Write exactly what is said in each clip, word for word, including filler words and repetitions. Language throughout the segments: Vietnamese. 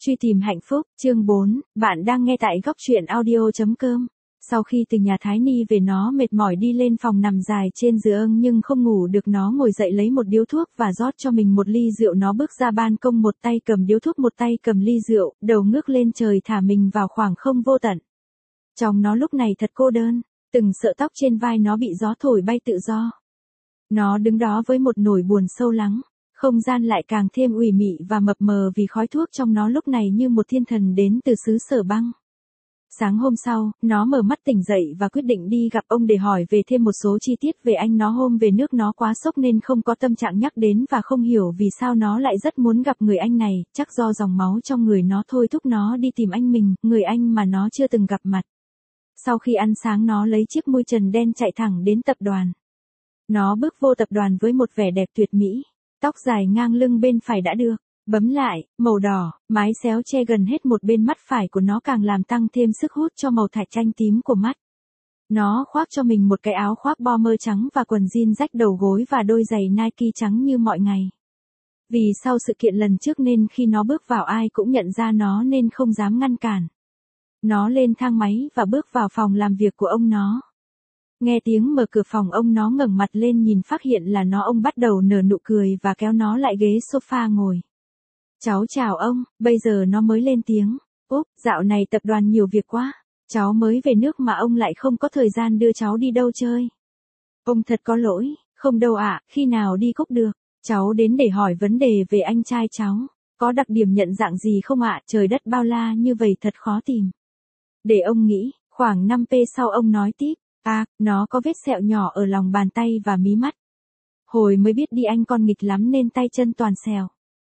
Truy tìm hạnh phúc, chương bốn, bạn đang nghe tại góc truyện audio chấm com. Sau khi từ nhà Thái Ni về nó mệt mỏi đi lên phòng nằm dài trên giường nhưng không ngủ được, nó ngồi dậy lấy một điếu thuốc và rót cho mình một ly rượu. Nó bước ra ban công, một tay cầm điếu thuốc một tay cầm ly rượu, đầu ngước lên trời thả mình vào khoảng không vô tận. Trong nó lúc này thật cô đơn, từng sợi tóc trên vai nó bị gió thổi bay tự do. Nó đứng đó với một nỗi buồn sâu lắng. Không gian lại càng thêm ủy mị và mập mờ vì khói thuốc trong nó lúc này như một thiên thần đến từ xứ sở băng. Sáng hôm sau, nó mở mắt tỉnh dậy và quyết định đi gặp ông để hỏi về thêm một số chi tiết về anh nó. Hôm về nước nó quá sốc nên không có tâm trạng nhắc đến và không hiểu vì sao nó lại rất muốn gặp người anh này, chắc do dòng máu trong người nó thôi thúc nó đi tìm anh mình, người anh mà nó chưa từng gặp mặt. Sau khi ăn sáng nó lấy chiếc mui trần đen chạy thẳng đến tập đoàn. Nó bước vô tập đoàn với một vẻ đẹp tuyệt mỹ. Tóc dài ngang lưng bên phải đã được bấm lại, màu đỏ, mái xéo che gần hết một bên mắt phải của nó càng làm tăng thêm sức hút cho màu thạch chanh tím của mắt. Nó khoác cho mình một cái áo khoác bomber trắng và quần jean rách đầu gối và đôi giày Nike trắng như mọi ngày. Vì sau sự kiện lần trước nên khi nó bước vào ai cũng nhận ra nó nên không dám ngăn cản. Nó lên thang máy và bước vào phòng làm việc của ông nó. Nghe tiếng mở cửa phòng, ông nó ngẩng mặt lên nhìn phát hiện là nó. Ông bắt đầu nở nụ cười và kéo nó lại ghế sofa ngồi. Cháu chào ông, bây giờ nó mới lên tiếng. Úp, dạo này tập đoàn nhiều việc quá. Cháu mới về nước mà ông lại không có thời gian đưa cháu đi đâu chơi. Ông thật có lỗi, không đâu ạ, khi nào đi Cúc được. Cháu đến để hỏi vấn đề về anh trai cháu. Có đặc điểm nhận dạng gì không ạ? Trời đất bao la như vậy thật khó tìm. Để ông nghĩ, khoảng năm phút sau ông nói tiếp. À, nó có vết sẹo nhỏ ở lòng bàn tay và mí mắt. Hồi mới biết đi anh con nghịch lắm nên tay chân toàn sẹo.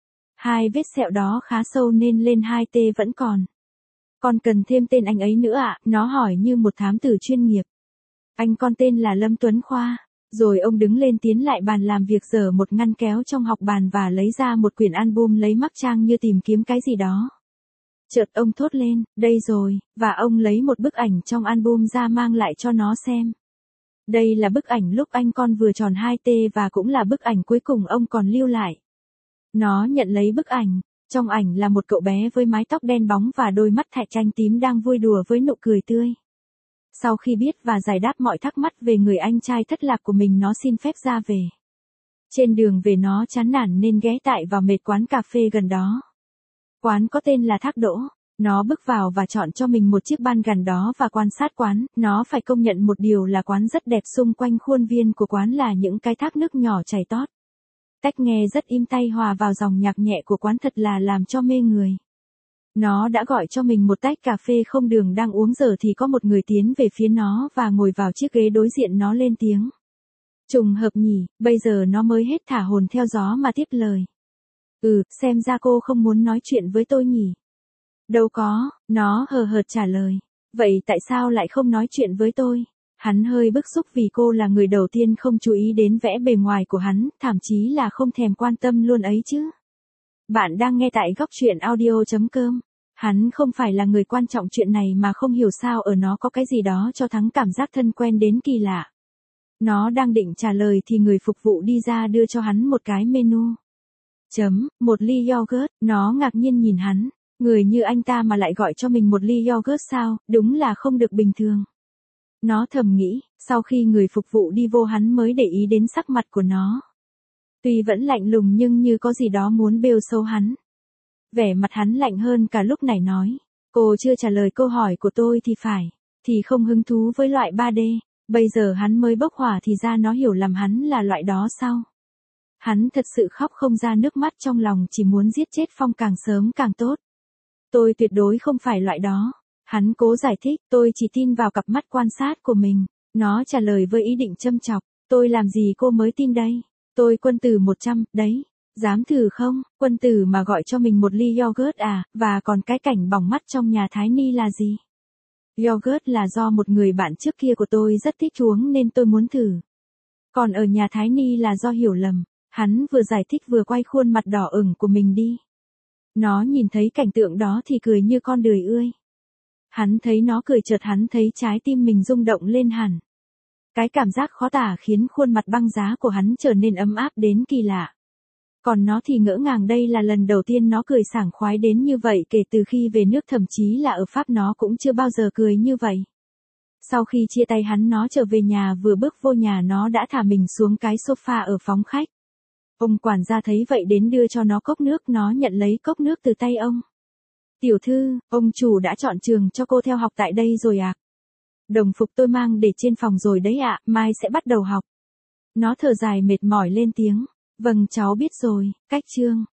Hai vết sẹo đó khá sâu nên lên hai tê vẫn còn. Con cần thêm tên anh ấy nữa ạ, à? Nó hỏi như một thám tử chuyên nghiệp. Anh con tên là Lâm Tuấn Khoa. Rồi ông đứng lên tiến lại bàn làm việc, giở một ngăn kéo trong học bàn và lấy ra một quyển album lấy mắc trang như tìm kiếm cái gì đó. Chợt ông thốt lên, đây rồi, và ông lấy một bức ảnh trong album ra mang lại cho nó xem. Đây là bức ảnh lúc anh con vừa tròn hai tê và cũng là bức ảnh cuối cùng ông còn lưu lại. Nó nhận lấy bức ảnh, trong ảnh là một cậu bé với mái tóc đen bóng và đôi mắt thạch chanh tím đang vui đùa với nụ cười tươi. Sau khi biết và giải đáp mọi thắc mắc về người anh trai thất lạc của mình, nó xin phép ra về. Trên đường về nó chán nản nên ghé tại vào một quán cà phê gần đó. Quán có tên là Thác Đỗ. Nó bước vào và chọn cho mình một chiếc ban gần đó và quan sát quán. Nó phải công nhận một điều là quán rất đẹp, xung quanh khuôn viên của quán là những cái thác nước nhỏ chảy tót. Cách nghe rất im tay hòa vào dòng nhạc nhẹ của quán, thật là làm cho mê người. Nó đã gọi cho mình một tách cà phê không đường. Đang uống giờ thì có một người tiến về phía nó và ngồi vào chiếc ghế đối diện. Nó lên tiếng. Trùng hợp nhỉ, bây giờ nó mới hết thả hồn theo gió mà tiếp lời. Ừ, xem ra cô không muốn nói chuyện với tôi nhỉ? Đâu có, nó hờ hợt trả lời. Vậy tại sao lại không nói chuyện với tôi? Hắn hơi bức xúc vì cô là người đầu tiên không chú ý đến vẻ bề ngoài của hắn, thậm chí là không thèm quan tâm luôn ấy chứ. Bạn đang nghe tại góc truyện audio chấm com. Hắn không phải là người quan trọng chuyện này mà không hiểu sao ở nó có cái gì đó cho thắng cảm giác thân quen đến kỳ lạ. Nó đang định trả lời thì người phục vụ đi ra đưa cho hắn một cái menu. Chấm, một ly yogurt. Nó ngạc nhiên nhìn hắn. Người như anh ta mà lại gọi cho mình một ly yogurt sao, đúng là không được bình thường. Nó thầm nghĩ, sau khi người phục vụ đi vô hắn mới để ý đến sắc mặt của nó. Tuy vẫn lạnh lùng nhưng như có gì đó muốn bêu xấu hắn. Vẻ mặt hắn lạnh hơn cả lúc nãy. Nói, cô chưa trả lời câu hỏi của tôi thì phải, thì không hứng thú với loại ba D. Bây giờ hắn mới bốc hỏa thì ra nó hiểu lầm hắn là loại đó sao. Hắn thật sự khóc không ra nước mắt, trong lòng chỉ muốn giết chết Phong càng sớm càng tốt. Tôi tuyệt đối không phải loại đó. Hắn cố giải thích, tôi chỉ tin vào cặp mắt quan sát của mình. Nó trả lời với ý định châm chọc, tôi làm gì cô mới tin đây. Tôi quân tử một trăm, đấy. Dám thử không? Quân tử mà gọi cho mình một ly yogurt à, và còn cái cảnh bỏng mắt trong nhà Thái Ni là gì? Yogurt là do một người bạn trước kia của tôi rất thích uống nên tôi muốn thử. Còn ở nhà Thái Ni là do hiểu lầm. Hắn vừa giải thích vừa quay khuôn mặt đỏ ửng của mình đi. Nó nhìn thấy cảnh tượng đó thì cười như con đười ươi. Hắn thấy nó cười, chợt hắn thấy trái tim mình rung động lên hẳn. Cái cảm giác khó tả khiến khuôn mặt băng giá của hắn trở nên ấm áp đến kỳ lạ. Còn nó thì ngỡ ngàng, đây là lần đầu tiên nó cười sảng khoái đến như vậy kể từ khi về nước, thậm chí là ở Pháp nó cũng chưa bao giờ cười như vậy. Sau khi chia tay hắn, nó trở về nhà, vừa bước vô nhà nó đã thả mình xuống cái sofa ở phòng khách. Ông quản gia thấy vậy đến đưa cho nó cốc nước, nó nhận lấy cốc nước từ tay ông. Tiểu thư, ông chủ đã chọn trường cho cô theo học tại đây rồi à? Đồng phục tôi mang để trên phòng rồi đấy ạ, mai sẽ bắt đầu học. Nó thở dài mệt mỏi lên tiếng. Vâng cháu biết rồi, cách chương.